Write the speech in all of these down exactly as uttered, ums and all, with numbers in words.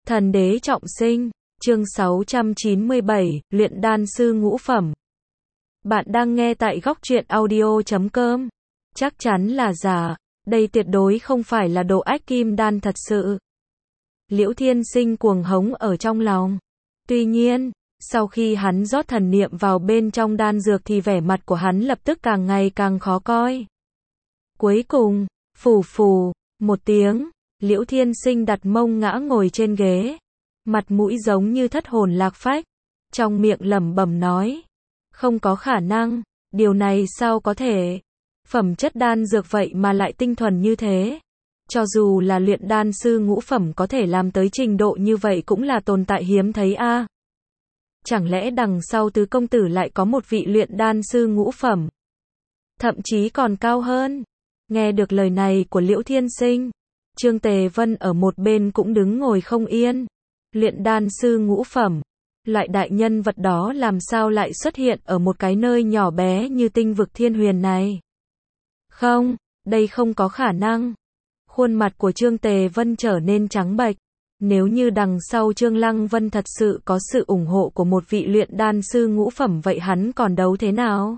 Thần đế trọng sinh, chương sáu trăm chín mươi bảy, luyện đan sư ngũ phẩm. Bạn đang nghe tại góc truyện audio chấm com. Chắc chắn là giả, đây tuyệt đối không phải là độ ách kim đan thật sự. Liễu Thiên Sinh cuồng hống ở trong lòng. Tuy nhiên, sau khi hắn rót thần niệm vào bên trong đan dược thì vẻ mặt của hắn lập tức càng ngày càng khó coi. Cuối cùng, phù phù, một tiếng, Liễu Thiên Sinh đặt mông ngã ngồi trên ghế. Mặt mũi giống như thất hồn lạc phách. Trong miệng lẩm bẩm nói. Không có khả năng, điều này sao có thể. Phẩm chất đan dược vậy mà lại tinh thuần như thế. Cho dù là luyện đan sư ngũ phẩm có thể làm tới trình độ như vậy cũng là tồn tại hiếm thấy a. À. Chẳng lẽ đằng sau tứ công tử lại có một vị luyện đan sư ngũ phẩm? Thậm chí còn cao hơn. Nghe được lời này của Liễu Thiên Sinh, Trương Tề Vân ở một bên cũng đứng ngồi không yên. Luyện đan sư ngũ phẩm, loại đại nhân vật đó làm sao lại xuất hiện ở một cái nơi nhỏ bé như tinh vực thiên huyền này? Không, đây không có khả năng. Khuôn mặt của Trương Tề Vân trở nên trắng bệch. Nếu như đằng sau Trương Lăng Vân thật sự có sự ủng hộ của một vị luyện đan sư ngũ phẩm vậy hắn còn đấu thế nào?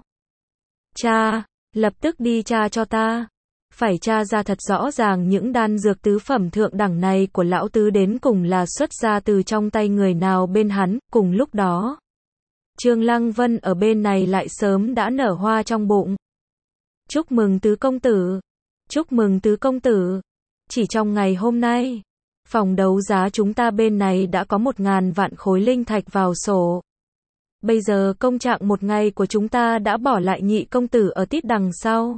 Cha, lập tức đi tra cho ta. Phải tra ra thật rõ ràng những đan dược tứ phẩm thượng đẳng này của lão tứ đến cùng là xuất ra từ trong tay người nào bên hắn. Cùng lúc đó, Trương Lăng Vân ở bên này lại sớm đã nở hoa trong bụng. Chúc mừng tứ công tử, chúc mừng tứ công tử. Chỉ trong ngày hôm nay, phòng đấu giá chúng ta bên này đã có một ngàn vạn khối linh thạch vào sổ. Bây giờ công trạng một ngày của chúng ta đã bỏ lại nhị công tử ở tít đằng sau.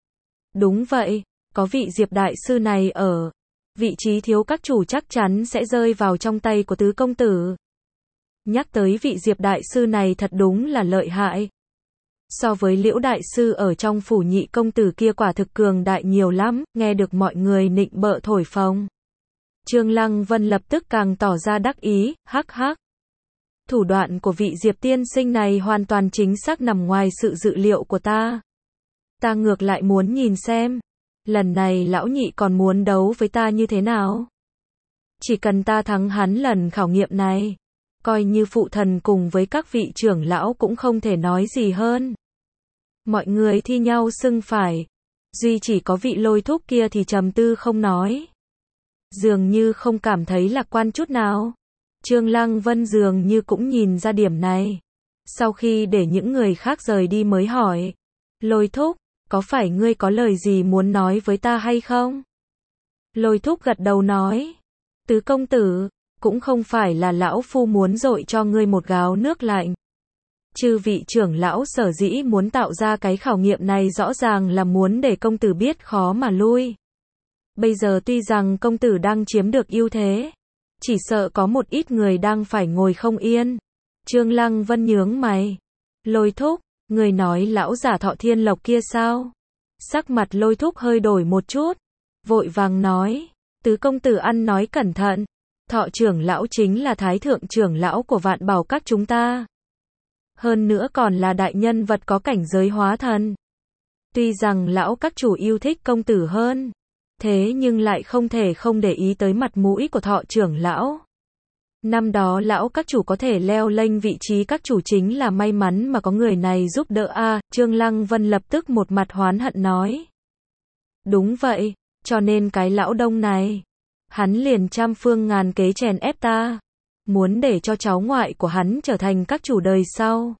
Đúng vậy, có vị Diệp đại sư này ở, vị trí thiếu các chủ chắc chắn sẽ rơi vào trong tay của tứ công tử. Nhắc tới vị Diệp đại sư này thật đúng là lợi hại. So với Liễu đại sư ở trong phủ nhị công tử kia quả thực cường đại nhiều lắm, nghe được mọi người nịnh bợ thổi phồng. Trương Lăng Vân lập tức càng tỏ ra đắc ý, hắc hắc. Thủ đoạn của vị Diệp tiên sinh này hoàn toàn chính xác nằm ngoài sự dự liệu của ta. Ta ngược lại muốn nhìn xem, lần này lão nhị còn muốn đấu với ta như thế nào. Chỉ cần ta thắng hắn lần khảo nghiệm này, coi như phụ thần cùng với các vị trưởng lão cũng không thể nói gì hơn. Mọi người thi nhau xưng phải, duy chỉ có vị Lôi Thúc kia thì trầm tư không nói. Dường như không cảm thấy lạc quan chút nào. Trương Lăng Vân dường như cũng nhìn ra điểm này. Sau khi để những người khác rời đi mới hỏi, Lôi Thúc, có phải ngươi có lời gì muốn nói với ta hay không? Lôi Thúc gật đầu nói, tứ công tử, cũng không phải là lão phu muốn dội cho ngươi một gáo nước lạnh. Chư vị trưởng lão sở dĩ muốn tạo ra cái khảo nghiệm này rõ ràng là muốn để công tử biết khó mà lui. Bây giờ tuy rằng công tử đang chiếm được ưu thế, chỉ sợ có một ít người đang phải ngồi không yên. Trương Lăng Vân nhướng mày. Lôi Thúc, người nói lão giả Thọ Thiên Lộc kia sao? Sắc mặt Lôi Thúc hơi đổi một chút, vội vàng nói, tứ công tử ăn nói cẩn thận, Thọ trưởng lão chính là thái thượng trưởng lão của Vạn Bảo các chúng ta. Hơn nữa còn là đại nhân vật có cảnh giới hóa thần. Tuy rằng lão các chủ yêu thích công tử hơn, thế nhưng lại không thể không để ý tới mặt mũi của Thọ trưởng lão. Năm đó lão các chủ có thể leo lên vị trí các chủ chính là may mắn mà có người này giúp đỡ a. À, Trương Lăng Vân lập tức một mặt hoán hận nói. Đúng vậy, cho nên cái lão đông này, hắn liền trăm phương ngàn kế chèn ép ta, muốn để cho cháu ngoại của hắn trở thành các chủ đời sau.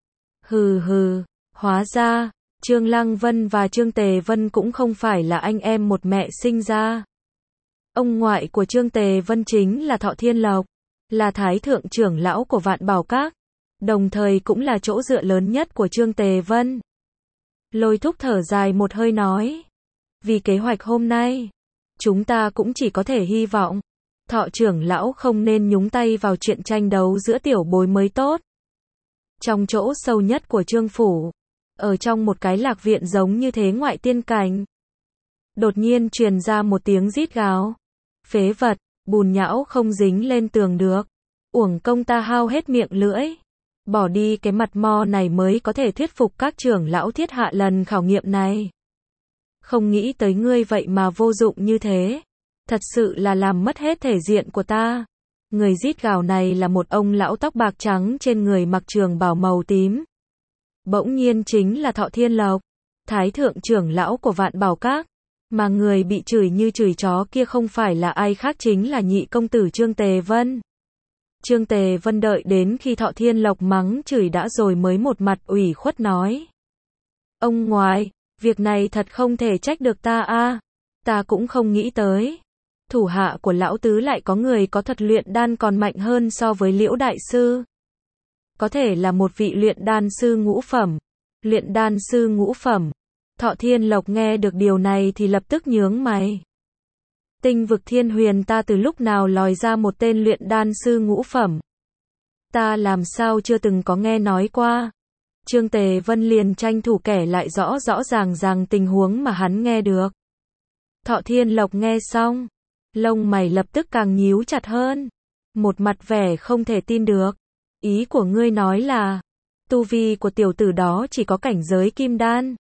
Hừ hừ, hóa ra, Trương Lăng Vân và Trương Tề Vân cũng không phải là anh em một mẹ sinh ra. Ông ngoại của Trương Tề Vân chính là Thọ Thiên Lộc, là thái thượng trưởng lão của Vạn Bảo Các, đồng thời cũng là chỗ dựa lớn nhất của Trương Tề Vân. Lôi Thúc thở dài một hơi nói, vì kế hoạch hôm nay, chúng ta cũng chỉ có thể hy vọng Thọ trưởng lão không nên nhúng tay vào chuyện tranh đấu giữa tiểu bối mới tốt. Trong chỗ sâu nhất của Trương phủ, ở trong một cái lạc viện giống như thế ngoại tiên cảnh, đột nhiên truyền ra một tiếng rít gào. Phế vật, bùn nhão không dính lên tường được. Uổng công ta hao hết miệng lưỡi. Bỏ đi cái mặt mo này mới có thể thuyết phục các trưởng lão thiết hạ lần khảo nghiệm này. Không nghĩ tới ngươi vậy mà vô dụng như thế. Thật sự là làm mất hết thể diện của ta. Người rít gào này là một ông lão tóc bạc trắng trên người mặc trường bào màu tím. Bỗng nhiên chính là Thọ Thiên Lộc, Thái thượng trưởng lão của Vạn Bảo Các. Mà người bị chửi như chửi chó kia không phải là ai khác chính là nhị công tử Trương Tề Vân. Trương Tề Vân đợi đến khi Thọ Thiên Lộc mắng chửi đã rồi mới một mặt ủy khuất nói. Ông ngoại, việc này thật không thể trách được ta a, ta cũng không nghĩ tới. Thủ hạ của lão tứ lại có người có thuật luyện đan còn mạnh hơn so với Liễu đại sư. Có thể là một vị luyện đan sư ngũ phẩm. Luyện đan sư ngũ phẩm. Thọ Thiên Lộc nghe được điều này thì lập tức nhướng mày. Tinh vực Thiên Huyền ta từ lúc nào lòi ra một tên luyện đan sư ngũ phẩm? Ta làm sao chưa từng có nghe nói qua? Trương Tề Vân liền tranh thủ kể lại rõ rõ ràng ràng tình huống mà hắn nghe được. Thọ Thiên Lộc nghe xong, lông mày lập tức càng nhíu chặt hơn. Một mặt vẻ không thể tin được. Ý của ngươi nói là, tu vi của tiểu tử đó chỉ có cảnh giới kim đan.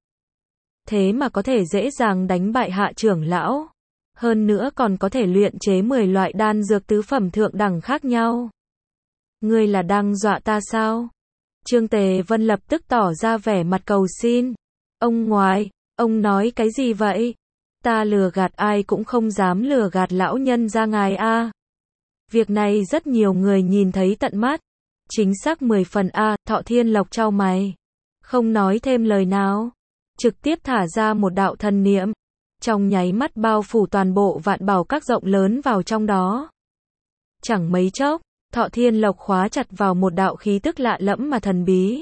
Thế mà có thể dễ dàng đánh bại hạ trưởng lão. Hơn nữa còn có thể luyện chế mười loại đan dược tứ phẩm thượng đẳng khác nhau. Ngươi là đang dọa ta sao? Trương Tề Vân lập tức tỏ ra vẻ mặt cầu xin. Ông ngoại, ông nói cái gì vậy? Ta lừa gạt ai cũng không dám lừa gạt lão nhân gia ngài a. Việc này rất nhiều người nhìn thấy tận mắt. Chính xác mười phần a. Thọ Thiên Lộc chau mày, không nói thêm lời nào, trực tiếp thả ra một đạo thần niệm, trong nháy mắt bao phủ toàn bộ Vạn Bảo Các rộng lớn vào trong đó. Chẳng mấy chốc, Thọ Thiên Lộc khóa chặt vào một đạo khí tức lạ lẫm mà thần bí.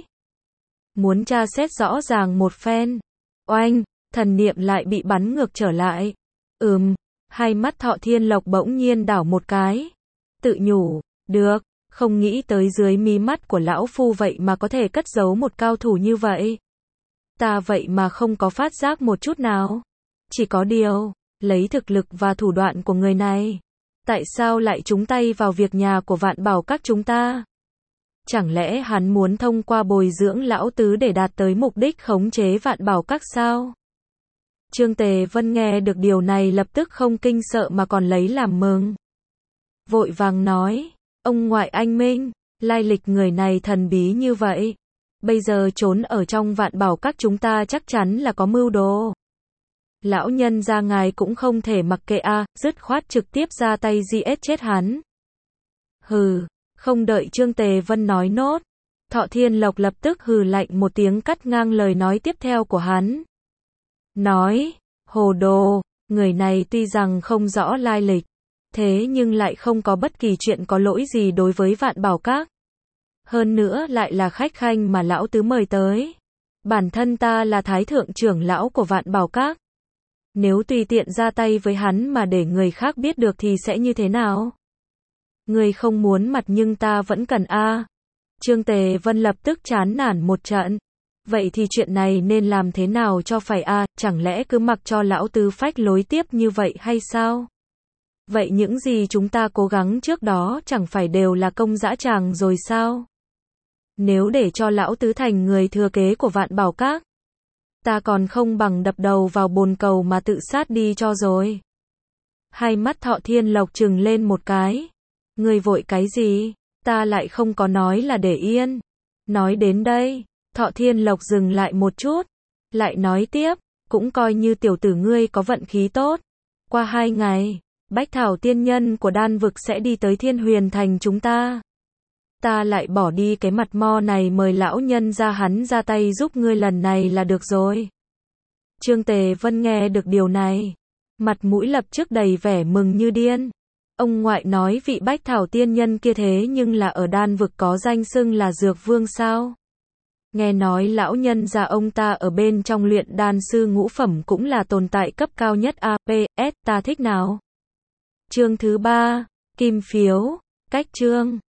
Muốn tra xét rõ ràng một phen. Oanh, thần niệm lại bị bắn ngược trở lại. Ừm, hai mắt Thọ Thiên Lộc bỗng nhiên đảo một cái. Tự nhủ, được, không nghĩ tới dưới mí mắt của lão phu vậy mà có thể cất giấu một cao thủ như vậy. Ta vậy mà không có phát giác một chút nào. Chỉ có điều, lấy thực lực và thủ đoạn của người này, tại sao lại trúng tay vào việc nhà của Vạn Bảo Các chúng ta? Chẳng lẽ hắn muốn thông qua bồi dưỡng lão tứ để đạt tới mục đích khống chế Vạn Bảo Các sao? Trương Tề Vân nghe được điều này lập tức không kinh sợ mà còn lấy làm mừng. Vội vàng nói, ông ngoại anh minh, lai lịch người này thần bí như vậy. Bây giờ trốn ở trong Vạn Bảo Các chúng ta chắc chắn là có mưu đồ. Lão nhân gia ngài cũng không thể mặc kệ a, à, dứt khoát trực tiếp ra tay giết chết hắn. Hừ, không đợi Trương Tề Vân nói nốt, Thọ Thiên Lộc lập tức hừ lạnh một tiếng cắt ngang lời nói tiếp theo của hắn. Nói, hồ đồ, người này tuy rằng không rõ lai lịch, thế nhưng lại không có bất kỳ chuyện có lỗi gì đối với Vạn Bảo Các. Hơn nữa lại là khách khanh mà lão tứ mời tới. Bản thân ta là thái thượng trưởng lão của Vạn Bảo Các. Nếu tùy tiện ra tay với hắn mà để người khác biết được thì sẽ như thế nào? Người không muốn mặt nhưng ta vẫn cần a. À. Trương Tề Vân lập tức chán nản một trận. Vậy thì chuyện này nên làm thế nào cho phải a, à, chẳng lẽ cứ mặc cho lão tứ phách lối tiếp như vậy hay sao? Vậy những gì chúng ta cố gắng trước đó chẳng phải đều là công dã tràng rồi sao? Nếu để cho lão tứ thành người thừa kế của Vạn Bảo Các, ta còn không bằng đập đầu vào bồn cầu mà tự sát đi cho rồi. Hai mắt Thọ Thiên Lộc trừng lên một cái. Ngươi vội cái gì? Ta lại không có nói là để yên. Nói đến đây, Thọ Thiên Lộc dừng lại một chút, lại nói tiếp, cũng coi như tiểu tử ngươi có vận khí tốt. Qua hai ngày, Bách Thảo tiên nhân của đan vực sẽ đi tới Thiên Huyền thành chúng ta. Ta lại bỏ đi cái mặt mo này mời lão nhân ra hắn ra tay giúp ngươi lần này là được rồi. Trương Tề Vân nghe được điều này, mặt mũi lập tức đầy vẻ mừng như điên. Ông ngoại nói vị Bách Thảo tiên nhân kia thế nhưng là ở đan vực có danh xưng là Dược Vương sao? Nghe nói lão nhân gia ông ta ở bên trong luyện đan sư ngũ phẩm cũng là tồn tại cấp cao nhất a pê ét, ta thích nào? Chương thứ ba, Kim Phiếu, cách chương.